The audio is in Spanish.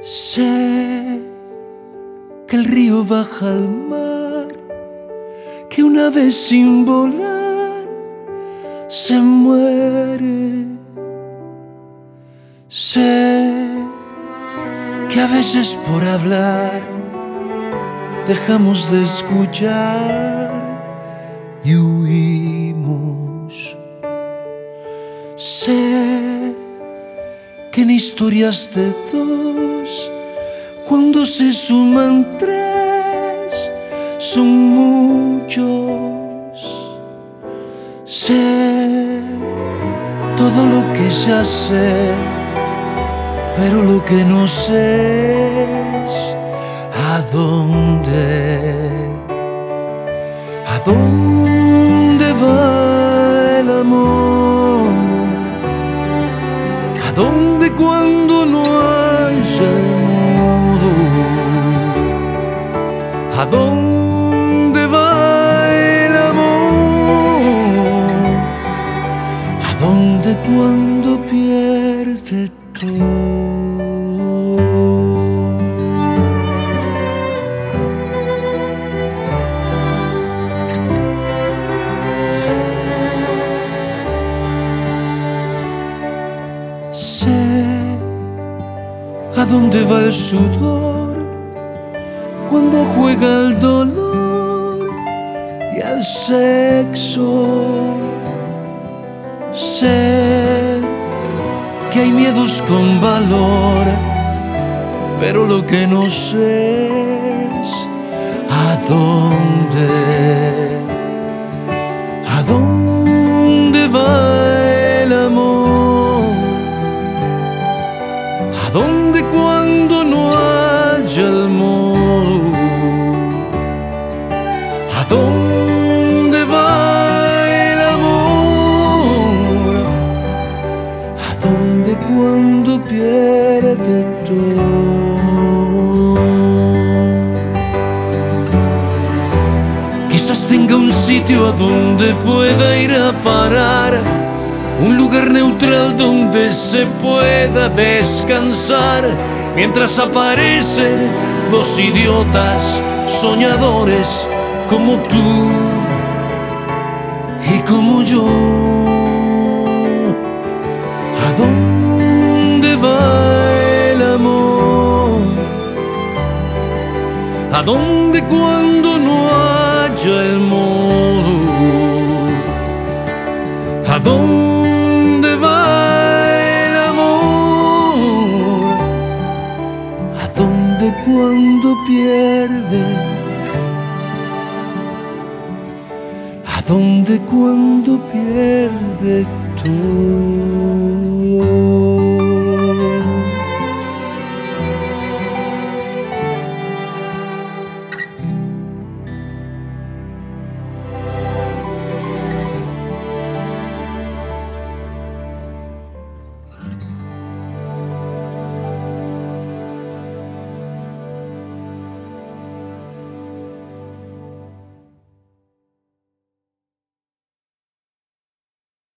Sé que el río baja al mar, que una vez sin volar se muere. Sé que a veces por hablar dejamos de escuchar y huimos. Sé que en historias de dos, cuando se suman tres, son muchos. Sé todo lo que ya sé, pero lo que no sé es a dónde va el amor, a dónde cuando no haya el modo, a dónde va el amor, a dónde cuando pierde todo. Sé a dónde va el sudor cuando juega el dolor y el sexo. Sé que hay miedos con valor, pero lo que no sé es a dónde va el amor, a dónde cuando no haya el modo, a dónde va el amor, a dónde cuando pierde todo. Quizás tenga un sitio a donde pueda ir a parar, un lugar neutral donde se pueda descansar, mientras aparecen dos idiotas soñadores como tú y como yo. ¿A dónde va el amor? ¿A dónde cuando no haya el modo? ¿A dónde